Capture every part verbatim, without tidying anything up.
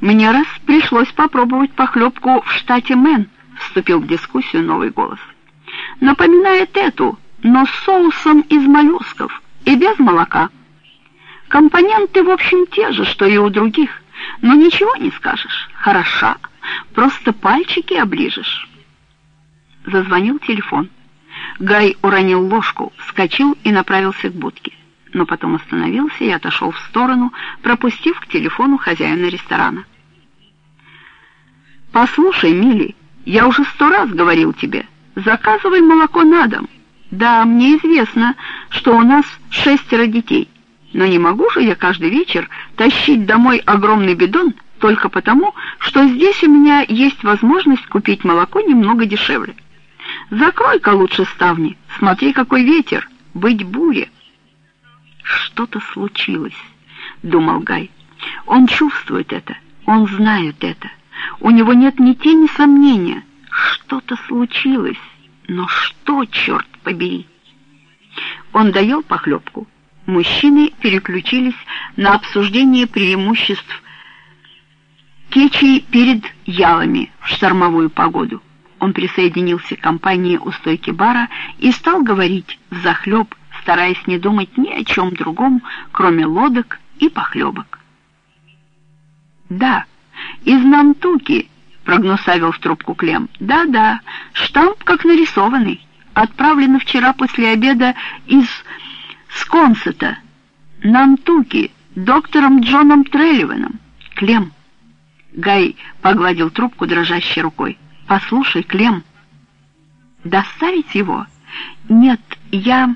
Мне раз пришлось попробовать похлебку в штате Мэн, вступил в дискуссию новый голос. Напоминает эту, но с соусом из моллюсков и без молока. Компоненты, в общем, те же, что и у других, но ничего не скажешь. Хороша, просто пальчики оближешь. Зазвонил телефон. Гай уронил ложку, вскочил и направился к будке, но потом остановился и отошел в сторону, пропустив к телефону хозяина ресторана. «Послушай, Милли, я уже сто раз говорил тебе, заказывай молоко на дом. Да, мне известно, что у нас шестеро детей, но не могу же я каждый вечер тащить домой огромный бидон только потому, что здесь у меня есть возможность купить молоко немного дешевле. Закрой-ка лучше ставни, смотри, какой ветер, быть буре». «Что-то случилось», — думал Гай. «Он чувствует это, он знает это. У него нет ни тени сомнения. Что-то случилось, но что, черт побери?» Он доел похлебку. Мужчины переключились на обсуждение преимуществ кетчей перед ялами в штормовую погоду. Он присоединился к компании у стойки бара и стал говорить взахлеб, стараясь не думать ни о чем другом, кроме лодок и похлебок. «Да, из Нантуки», — прогнусавил в трубку Клем. «Да-да, штамп как нарисованный. Отправлено вчера после обеда из Сконсета, Нантуки, доктором Джоном Трелливаном. Клем». Гай погладил трубку дрожащей рукой. «Послушай, Клем». «Доставить его?» «Нет, я...»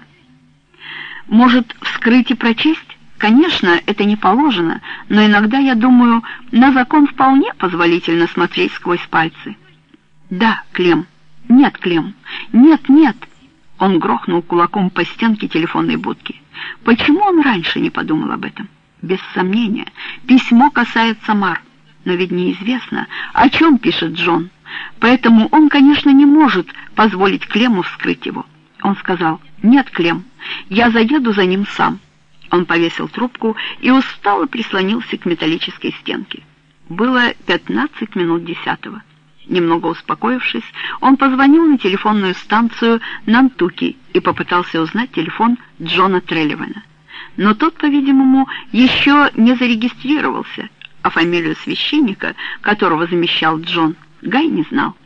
«Может, вскрыть и прочесть? Конечно, это не положено, но иногда, я думаю, на закон вполне позволительно смотреть сквозь пальцы». «Да, Клем. Нет, Клем. Нет, нет». Он грохнул кулаком по стенке телефонной будки. Почему он раньше не подумал об этом? Без сомнения, письмо касается Мар. Но ведь неизвестно, о чем пишет Джон. Поэтому он, конечно, не может позволить Клему вскрыть его. Он сказал: «Нет, Клем, я заеду за ним сам». Он повесил трубку и устало прислонился к металлической стенке. Было пятнадцать минут десятого. Немного успокоившись, он позвонил на телефонную станцию Нантуки и попытался узнать телефон Джона Трелливана. Но тот, по-видимому, еще не зарегистрировался, а фамилию священника, которого замещал Джон, Гай не знал.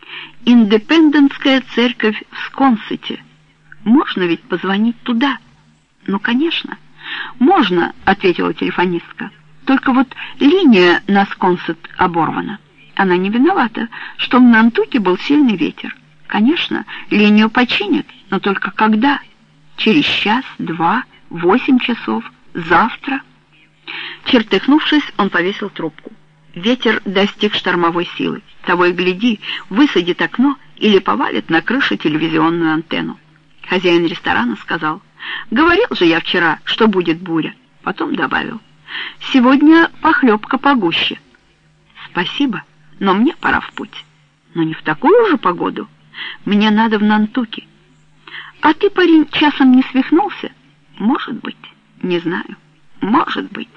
«Индепендентская церковь в Сконсете. Можно ведь позвонить туда?» «Ну, конечно, можно», — ответила телефонистка. «Только вот линия на Сконсет оборвана. Она не виновата, что в Нантуке был сильный ветер. Конечно, линию починят, но только когда? Через час, два, восемь часов, завтра?» Чертыхнувшись, он повесил трубку. Ветер достиг штормовой силы. Того и гляди, высадит окно или повалит на крышу телевизионную антенну. Хозяин ресторана сказал: «Говорил же я вчера, что будет буря». Потом добавил: «Сегодня похлебка погуще». «Спасибо, но мне пора в путь». «Но не в такую же погоду. Мне надо в Нантуки». «А ты, парень, часом не свихнулся?» «Может быть, не знаю. Может быть».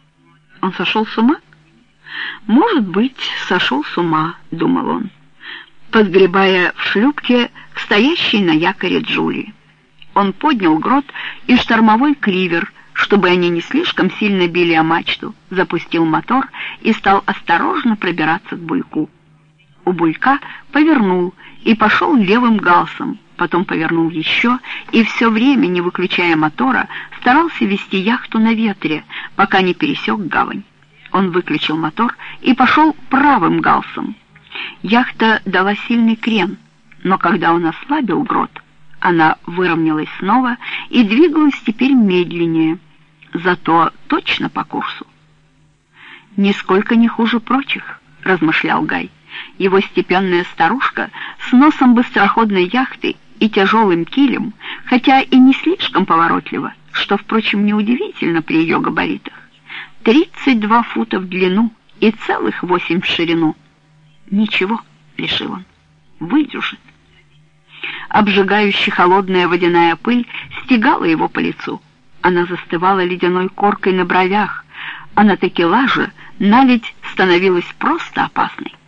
Он сошел с ума? «Может быть, сошел с ума», — думал он, подгребая в шлюпке к стоящей на якоре Джулии. Он поднял грот и штормовой кливер, чтобы они не слишком сильно били о мачту, запустил мотор и стал осторожно пробираться к буйку. У буйка повернул и пошел левым галсом, потом повернул еще и все время, не выключая мотора, старался вести яхту на ветре, пока не пересек гавань. Он выключил мотор и пошел правым галсом. Яхта дала сильный крен, но когда он ослабил грот, она выровнялась снова и двигалась теперь медленнее, зато точно по курсу. «Нисколько не хуже прочих», — размышлял Гай. Его степенная старушка с носом быстроходной яхты и тяжелым килем, хотя и не слишком поворотливо, что, впрочем, неудивительно при ее габаритах, тридцать два фута в длину и целых восемь в ширину. «Ничего», — решил он, — «выдержит». Обжигающая холодная водяная пыль стегала его по лицу. Она застывала ледяной коркой на бровях, а на такелаже наледь становилась просто опасной.